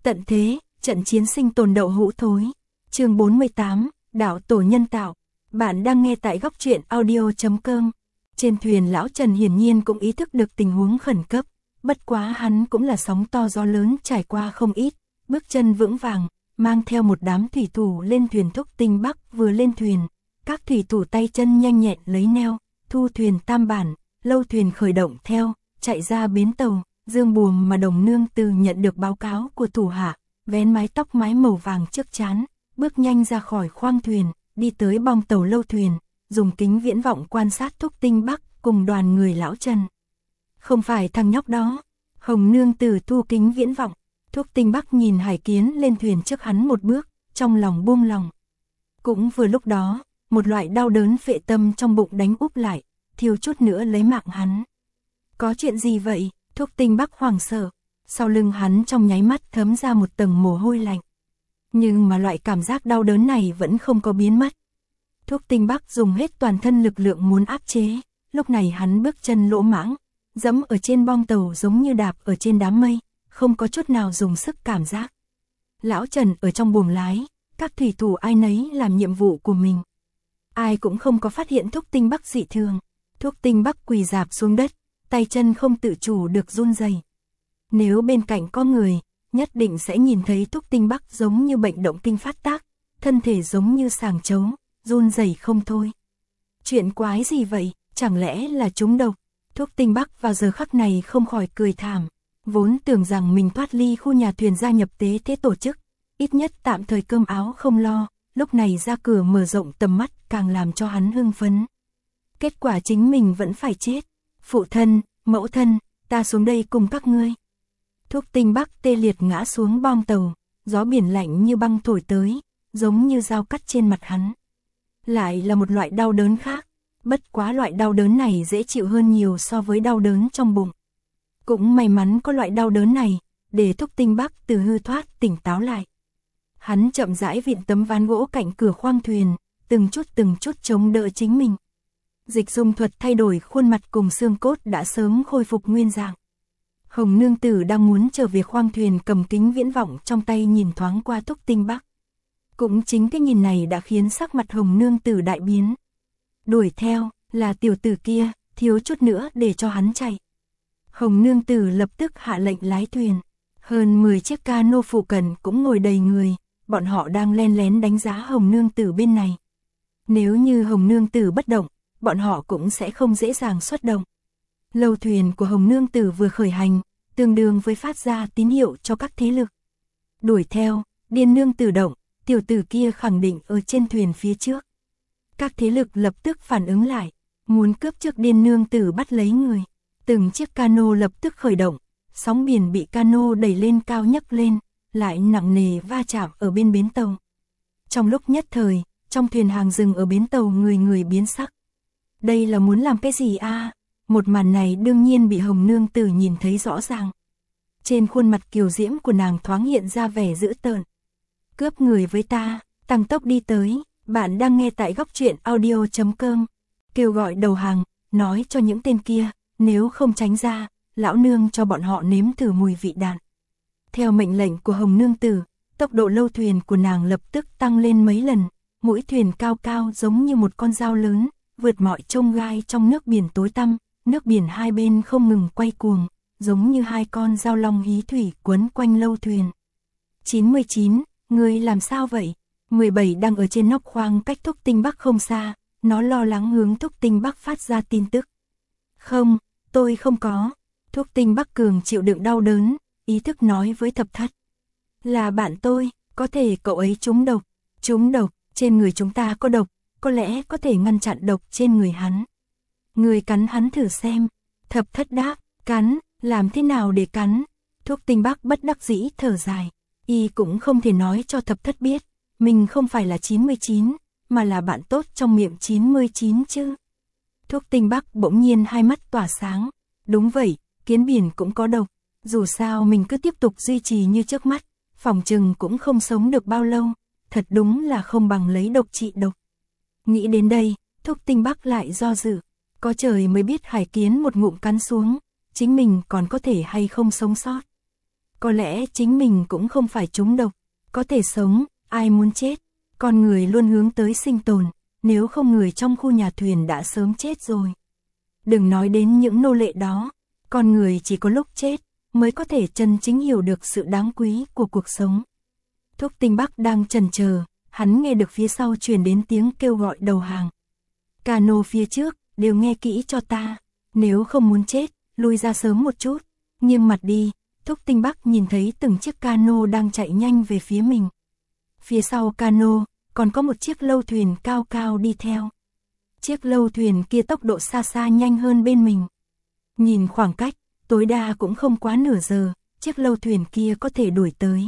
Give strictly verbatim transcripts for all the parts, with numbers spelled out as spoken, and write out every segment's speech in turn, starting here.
Tận thế, trận chiến sinh tồn đậu hũ thối. Chương bốn mươi tám, đảo tổ nhân tạo. Bạn đang nghe tại góc truyện audio chấm com. Trên thuyền lão Trần hiển nhiên cũng ý thức được tình huống khẩn cấp, bất quá hắn cũng là sóng to gió lớn trải qua không ít, bước chân vững vàng, mang theo một đám thủy thủ lên thuyền Thúc Tinh Bắc. Vừa lên thuyền, các thủy thủ tay chân nhanh nhẹn lấy neo, thu thuyền tam bản, lâu thuyền khởi động theo, chạy ra bến tàu. Dương Buồm mà Đồng Nương Từ nhận được báo cáo của thủ hạ, vén mái tóc mái màu vàng trước trán, bước nhanh ra khỏi khoang thuyền, đi tới bong tàu lâu thuyền, dùng kính viễn vọng quan sát Thúc Tinh Bắc cùng đoàn người lão Trần. Không phải thằng nhóc đó. Hồng Nương Tử thu kính viễn vọng, Thúc Tinh Bắc nhìn Hải Kiến lên thuyền trước hắn một bước, trong lòng buông lòng. Cũng vừa lúc đó, một loại đau đớn phệ tâm trong bụng đánh úp lại, thiếu chút nữa lấy mạng hắn. Có chuyện gì vậy? Thúc Tinh Bắc hoảng sợ, sau lưng hắn trong nháy mắt thấm ra một tầng mồ hôi lạnh. Nhưng mà loại cảm giác đau đớn này vẫn không có biến mất. Thúc Tinh Bắc dùng hết toàn thân lực lượng muốn áp chế, lúc này hắn bước chân lỗ mãng, dẫm ở trên bong tàu giống như đạp ở trên đám mây, không có chút nào dùng sức cảm giác. Lão Trần ở trong buồng lái, các thủy thủ ai nấy làm nhiệm vụ của mình. Ai cũng không có phát hiện Thúc Tinh Bắc dị thường. Thúc Tinh Bắc quỳ rạp xuống đất, tay chân không tự chủ được run rẩy. Nếu bên cạnh có người, nhất định sẽ nhìn thấy Thúc Tinh Bắc giống như bệnh động kinh phát tác, thân thể giống như sàng trấu, run rẩy không thôi. Chuyện quái gì vậy, chẳng lẽ là trúng độc? Thúc Tinh Bắc vào giờ khắc này không khỏi cười thảm, vốn tưởng rằng mình thoát ly khu nhà thuyền gia nhập tế thế tổ chức, ít nhất tạm thời cơm áo không lo, lúc này ra cửa mở rộng tầm mắt càng làm cho hắn hưng phấn. Kết quả chính mình vẫn phải chết. Phụ thân, mẫu thân, ta xuống đây cùng các ngươi. Thúc Tinh Bắc tê liệt ngã xuống bong tàu, gió biển lạnh như băng thổi tới, giống như dao cắt trên mặt hắn. Lại là một loại đau đớn khác, bất quá loại đau đớn này dễ chịu hơn nhiều so với đau đớn trong bụng. Cũng may mắn có loại đau đớn này, để Thúc Tinh Bắc từ hư thoát tỉnh táo lại. Hắn chậm rãi vịn tấm ván gỗ cạnh cửa khoang thuyền, từng chút từng chút chống đỡ chính mình. Dịch dung thuật thay đổi khuôn mặt cùng xương cốt đã sớm khôi phục nguyên dạng. Hồng Nương Tử đang muốn trở về khoang thuyền cầm kính viễn vọng trong tay nhìn thoáng qua Thúc Tinh Bắc. Cũng chính cái nhìn này đã khiến sắc mặt Hồng Nương Tử đại biến. Đuổi theo, là tiểu tử kia, thiếu chút nữa để cho hắn chạy. Hồng Nương Tử lập tức hạ lệnh lái thuyền. Hơn mười chiếc cano phụ cận cũng ngồi đầy người, bọn họ đang len lén đánh giá Hồng Nương Tử bên này. Nếu như Hồng Nương Tử bất động, bọn họ cũng sẽ không dễ dàng xuất động. Lâu thuyền của Hồng Nương Tử vừa khởi hành, tương đương với phát ra tín hiệu cho các thế lực. Đuổi theo, Điên Nương Tử động, tiểu tử kia khẳng định ở trên thuyền phía trước. Các thế lực lập tức phản ứng lại, muốn cướp trước Điên Nương Tử bắt lấy người. Từng chiếc cano lập tức khởi động, sóng biển bị cano đẩy lên cao nhấc lên, lại nặng nề va chạm ở bên bến tàu. Trong lúc nhất thời, trong thuyền hàng dừng ở bến tàu người người biến sắc. Đây là muốn làm cái gì a? À? Một màn này đương nhiên bị Hồng Nương Tử nhìn thấy rõ ràng. Trên khuôn mặt kiều diễm của nàng thoáng hiện ra vẻ dữ tợn. Cướp người với ta, tăng tốc đi tới. Bạn đang nghe tại góc truyện audio chấm com. Kêu gọi đầu hàng, nói cho những tên kia, nếu không tránh ra, lão nương cho bọn họ nếm thử mùi vị đạn. Theo mệnh lệnh của Hồng Nương Tử, tốc độ lâu thuyền của nàng lập tức tăng lên mấy lần, mũi thuyền cao cao giống như một con dao lớn, vượt mọi chông gai trong nước biển tối tăm, nước biển hai bên không ngừng quay cuồng, giống như hai con dao long hí thủy quấn quanh lâu thuyền. chín mươi chín, ngươi làm sao vậy? mười bảy đang ở trên nóc khoang cách Thúc Tinh Bắc không xa, nó lo lắng hướng Thúc Tinh Bắc phát ra tin tức. Không, tôi không có. Thúc Tinh Bắc cường chịu đựng đau đớn, ý thức nói với Thập Thất. Là bạn tôi, có thể cậu ấy trúng độc. Trúng độc, trên người chúng ta có độc, có lẽ có thể ngăn chặn độc trên người hắn. Người cắn hắn thử xem. Thập Thất đáp, cắn, làm thế nào để cắn? Thúc Tinh Bắc bất đắc dĩ thở dài. Y cũng không thể nói cho Thập Thất biết, mình không phải là chín mươi chín, mà là bạn tốt trong miệng chín mươi chín chứ. Thúc Tinh Bắc bỗng nhiên hai mắt tỏa sáng. Đúng vậy, kiến biển cũng có độc. Dù sao mình cứ tiếp tục duy trì như trước mắt, phỏng chừng cũng không sống được bao lâu. Thật đúng là không bằng lấy độc trị độc. Nghĩ đến đây, Thúc Tinh Bắc lại do dự. Có trời mới biết Hải Kiến một ngụm cắn xuống, chính mình còn có thể hay không sống sót. Có lẽ chính mình cũng không phải trúng độc, có thể sống, ai muốn chết. Con người luôn hướng tới sinh tồn, nếu không người trong khu nhà thuyền đã sớm chết rồi. Đừng nói đến những nô lệ đó, con người chỉ có lúc chết mới có thể chân chính hiểu được sự đáng quý của cuộc sống. Thúc Tinh Bắc đang chần chờ, hắn nghe được phía sau truyền đến tiếng kêu gọi đầu hàng. Cano phía trước, đều nghe kỹ cho ta, nếu không muốn chết, lui ra sớm một chút, nghiêng mặt đi. Thúc Tinh Bắc nhìn thấy từng chiếc cano đang chạy nhanh về phía mình. Phía sau cano, còn có một chiếc lâu thuyền cao cao đi theo. Chiếc lâu thuyền kia tốc độ xa xa nhanh hơn bên mình. Nhìn khoảng cách, tối đa cũng không quá nửa giờ, chiếc lâu thuyền kia có thể đuổi tới.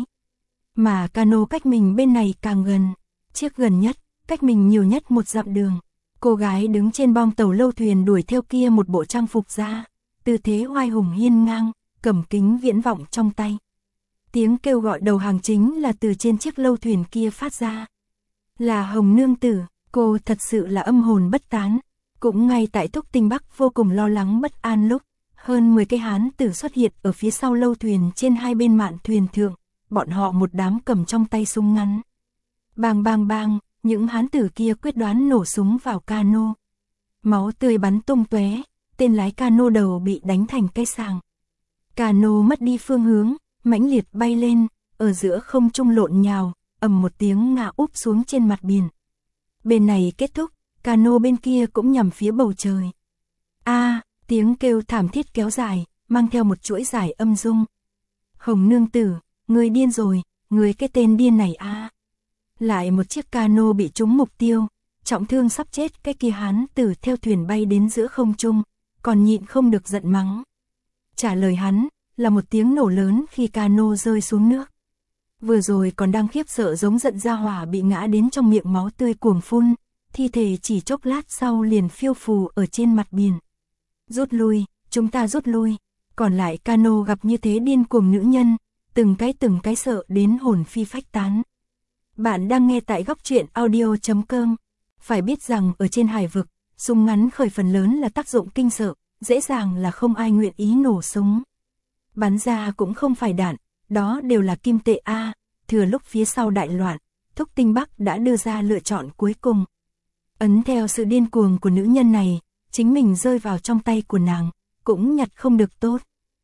Mà cano cách mình bên này càng gần, chiếc gần nhất, cách mình nhiều nhất một dặm đường. Cô gái đứng trên bong tàu lâu thuyền đuổi theo kia một bộ trang phục da, tư thế oai hùng hiên ngang, cầm kính viễn vọng trong tay. Tiếng kêu gọi đầu hàng chính là từ trên chiếc lâu thuyền kia phát ra. Là Hồng Nương Tử, cô thật sự là âm hồn bất tán. Cũng ngay tại Thúc Tinh Bắc vô cùng lo lắng bất an lúc, hơn mười cái hán tử xuất hiện ở phía sau lâu thuyền trên hai bên mạn thuyền thượng, bọn họ một đám cầm trong tay súng ngắn. Bang bang bang, những hán tử kia quyết đoán nổ súng vào cano. Máu tươi bắn tung tóe, tên lái cano đầu bị đánh thành cái sàng. Cano mất đi phương hướng, mãnh liệt bay lên, ở giữa không trung lộn nhào, ầm một tiếng ngã úp xuống trên mặt biển. Bên này kết thúc, cano bên kia cũng nhằm phía bầu trời. A, tiếng kêu thảm thiết kéo dài, mang theo một chuỗi dài âm dung. Hồng Nương Tử, người điên rồi, người cái tên điên này a. Lại một chiếc cano bị trúng mục tiêu, trọng thương sắp chết, cái kia hán tử theo thuyền bay đến giữa không trung, còn nhịn không được giận mắng. Trả lời hắn là một tiếng nổ lớn khi cano rơi xuống nước. Vừa rồi còn đang khiếp sợ giống giận ra hỏa bị ngã đến trong miệng máu tươi cuồng phun, thi thể chỉ chốc lát sau liền phiêu phù ở trên mặt biển. Rút lui, chúng ta rút lui. Còn lại cano gặp như thế điên cuồng nữ nhân, từng cái từng cái sợ đến hồn phi phách tán. Bạn đang nghe tại góc truyện audio chấm com. Phải biết rằng ở trên hải vực, súng ngắn khởi phần lớn là tác dụng kinh sợ, dễ dàng là không ai nguyện ý nổ súng. Bắn ra cũng không phải đạn, đó đều là kim tệ A. Thừa lúc phía sau đại loạn, Thúc Tinh Bắc đã đưa ra lựa chọn cuối cùng. Ấn theo sự điên cuồng của nữ nhân này, chính mình rơi vào trong tay của nàng, cũng nhặt không được tốt.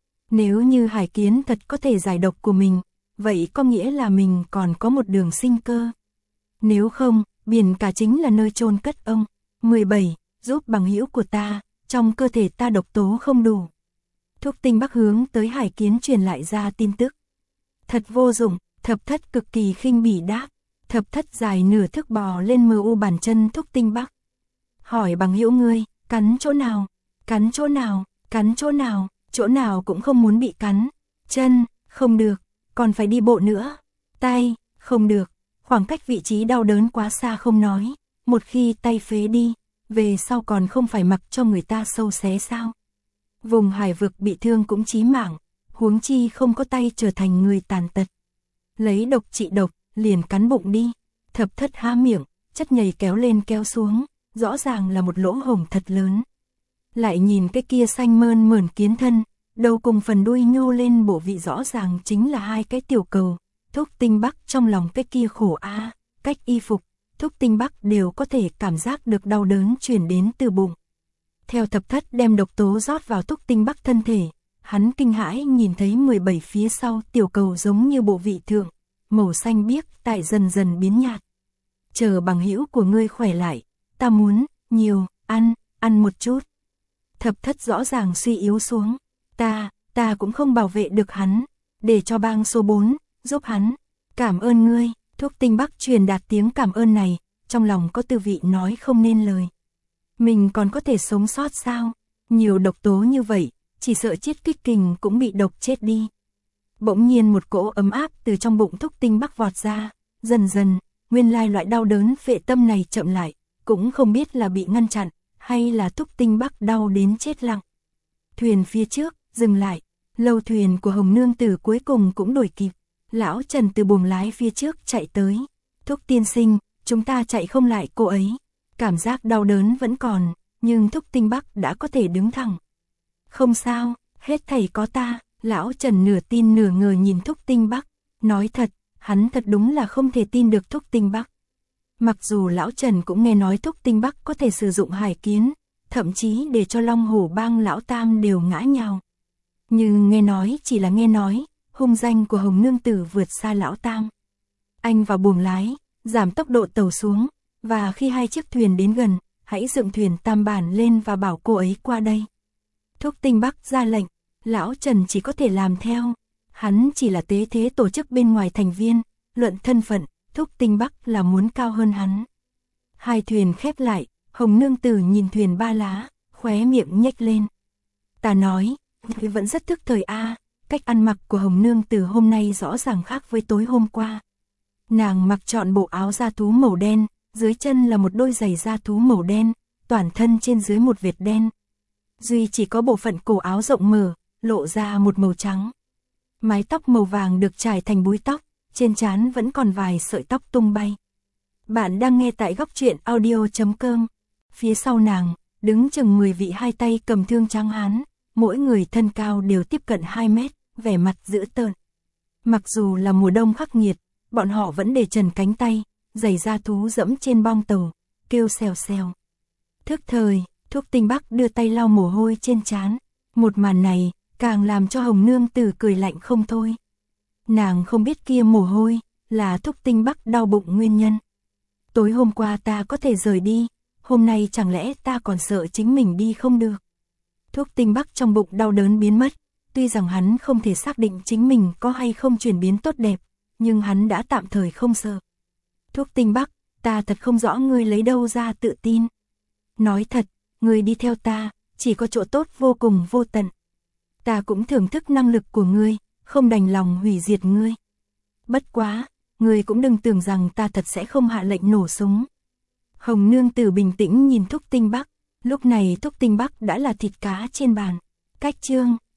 Nếu như hải kiến thật có thể giải độc của mình, vậy có nghĩa là mình còn có một đường sinh cơ. Nếu không, biển cả chính là nơi chôn cất ông. mười bảy. Giúp bằng hữu của ta, trong cơ thể ta độc tố không đủ. Thúc Tinh Bắc hướng tới hải kiến truyền lại ra tin tức. Thật vô dụng, thập thất cực kỳ khinh bỉ đáp. Thập thất dài nửa thước bò lên mờ u bàn chân Thúc Tinh Bắc. Hỏi bằng hữu ngươi, cắn chỗ nào, cắn chỗ nào, cắn chỗ nào, chỗ nào cũng không muốn bị cắn. Chân, không được, còn phải đi bộ nữa. Tay, không được, khoảng cách vị trí đau đớn quá xa không nói. Một khi tay phế đi, về sau còn không phải mặc cho người ta sâu xé sao. Vùng hải vực bị thương cũng chí mạng, huống chi không có tay trở thành người tàn tật. Lấy độc trị độc, liền cắn bụng đi. Thập thất há miệng, chất nhầy kéo lên kéo xuống, rõ ràng là một lỗ hổng thật lớn. Lại nhìn cái kia xanh mơn mởn kiến thân, đầu cùng phần đuôi nhô lên bộ vị rõ ràng chính là hai cái tiểu cầu. Thúc Tinh Bắc trong lòng cái kia khổ a, cách y phục, Thúc Tinh Bắc đều có thể cảm giác được đau đớn truyền đến từ bụng. Theo thập thất đem độc tố rót vào Thúc Tinh Bắc thân thể, hắn kinh hãi nhìn thấy mười bảy phía sau tiểu cầu giống như bộ vị thượng, màu xanh biếc tại dần dần biến nhạt. Chờ bằng hữu của ngươi khỏe lại, ta muốn, nhiều, ăn, ăn một chút. Thập thất rõ ràng suy yếu xuống, ta, ta cũng không bảo vệ được hắn, để cho bang số bốn, giúp hắn, cảm ơn ngươi. Thúc Tinh Bắc truyền đạt tiếng cảm ơn này, trong lòng có tư vị nói không nên lời. Mình còn có thể sống sót sao? Nhiều độc tố như vậy, chỉ sợ chiết kích kình cũng bị độc chết đi. Bỗng nhiên một cỗ ấm áp từ trong bụng Thúc Tinh Bắc vọt ra, dần dần, nguyên lai loại đau đớn phệ tâm này chậm lại, cũng không biết là bị ngăn chặn, hay là Thúc Tinh Bắc đau đến chết lặng. Thuyền phía trước, dừng lại, lâu thuyền của Hồng Nương Tử cuối cùng cũng đuổi kịp. Lão Trần từ buồng lái phía trước chạy tới. Thúc tiên sinh, chúng ta chạy không lại cô ấy. Cảm giác đau đớn vẫn còn, nhưng Thúc Tinh Bắc đã có thể đứng thẳng. Không sao, hết thảy có ta, Lão Trần nửa tin nửa ngờ nhìn Thúc Tinh Bắc, nói thật, hắn thật đúng là không thể tin được Thúc Tinh Bắc. Mặc dù Lão Trần cũng nghe nói Thúc Tinh Bắc có thể sử dụng hải kiến, thậm chí để cho Long Hổ Bang Lão Tam đều ngã nhào. Nhưng nghe nói chỉ là nghe nói, hung danh của Hồng Nương Tử vượt xa Lão Tam. Anh vào buồng lái, giảm tốc độ tàu xuống, và khi hai chiếc thuyền đến gần, hãy dựng thuyền tam bản lên và bảo cô ấy qua đây. Thúc Tinh Bắc ra lệnh, Lão Trần chỉ có thể làm theo. Hắn chỉ là tế thế tổ chức bên ngoài thành viên, luận thân phận, Thúc Tinh Bắc là muốn cao hơn hắn. Hai thuyền khép lại, Hồng Nương Tử nhìn thuyền ba lá, khóe miệng nhếch lên. Ta nói, vẫn rất thức thời a, cách ăn mặc của Hồng Nương Tử hôm nay rõ ràng khác với tối hôm qua. Nàng mặc trọn bộ áo da thú màu đen, dưới chân là một đôi giày da thú màu đen, toàn thân trên dưới một vệt đen. Duy chỉ có bộ phận cổ áo rộng mở, lộ ra một màu trắng. Mái tóc màu vàng được trải thành búi tóc, trên trán vẫn còn vài sợi tóc tung bay. Bạn đang nghe tại góc truyện audio chấm com. Phía sau nàng, đứng chừng mười vị hai tay cầm thương tráng hán, mỗi người thân cao đều tiếp cận hai mét, vẻ mặt dữ tợn. Mặc dù là mùa đông khắc nghiệt, bọn họ vẫn để trần cánh tay, giày da thú dẫm trên bong tàu, kêu xèo xèo. Thức thời, Thúc Tinh Bắc đưa tay lau mồ hôi trên trán. Một màn này, càng làm cho Hồng Nương Tử cười lạnh không thôi. Nàng không biết kia mồ hôi, là Thúc Tinh Bắc đau bụng nguyên nhân. Tối hôm qua ta có thể rời đi, hôm nay chẳng lẽ ta còn sợ chính mình đi không được. Thúc Tinh Bắc trong bụng đau đớn biến mất, tuy rằng hắn không thể xác định chính mình có hay không chuyển biến tốt đẹp, nhưng hắn đã tạm thời không sợ. Thúc Tinh Bắc, ta thật không rõ ngươi lấy đâu ra tự tin. Nói thật, ngươi đi theo ta, chỉ có chỗ tốt vô cùng vô tận. Ta cũng thưởng thức năng lực của ngươi, không đành lòng hủy diệt ngươi. Bất quá, ngươi cũng đừng tưởng rằng ta thật sẽ không hạ lệnh nổ súng. Hồng Nương Tử bình tĩnh nhìn Thúc Tinh Bắc, lúc này Thúc Tinh Bắc đã là thịt cá trên bàn. Cách chương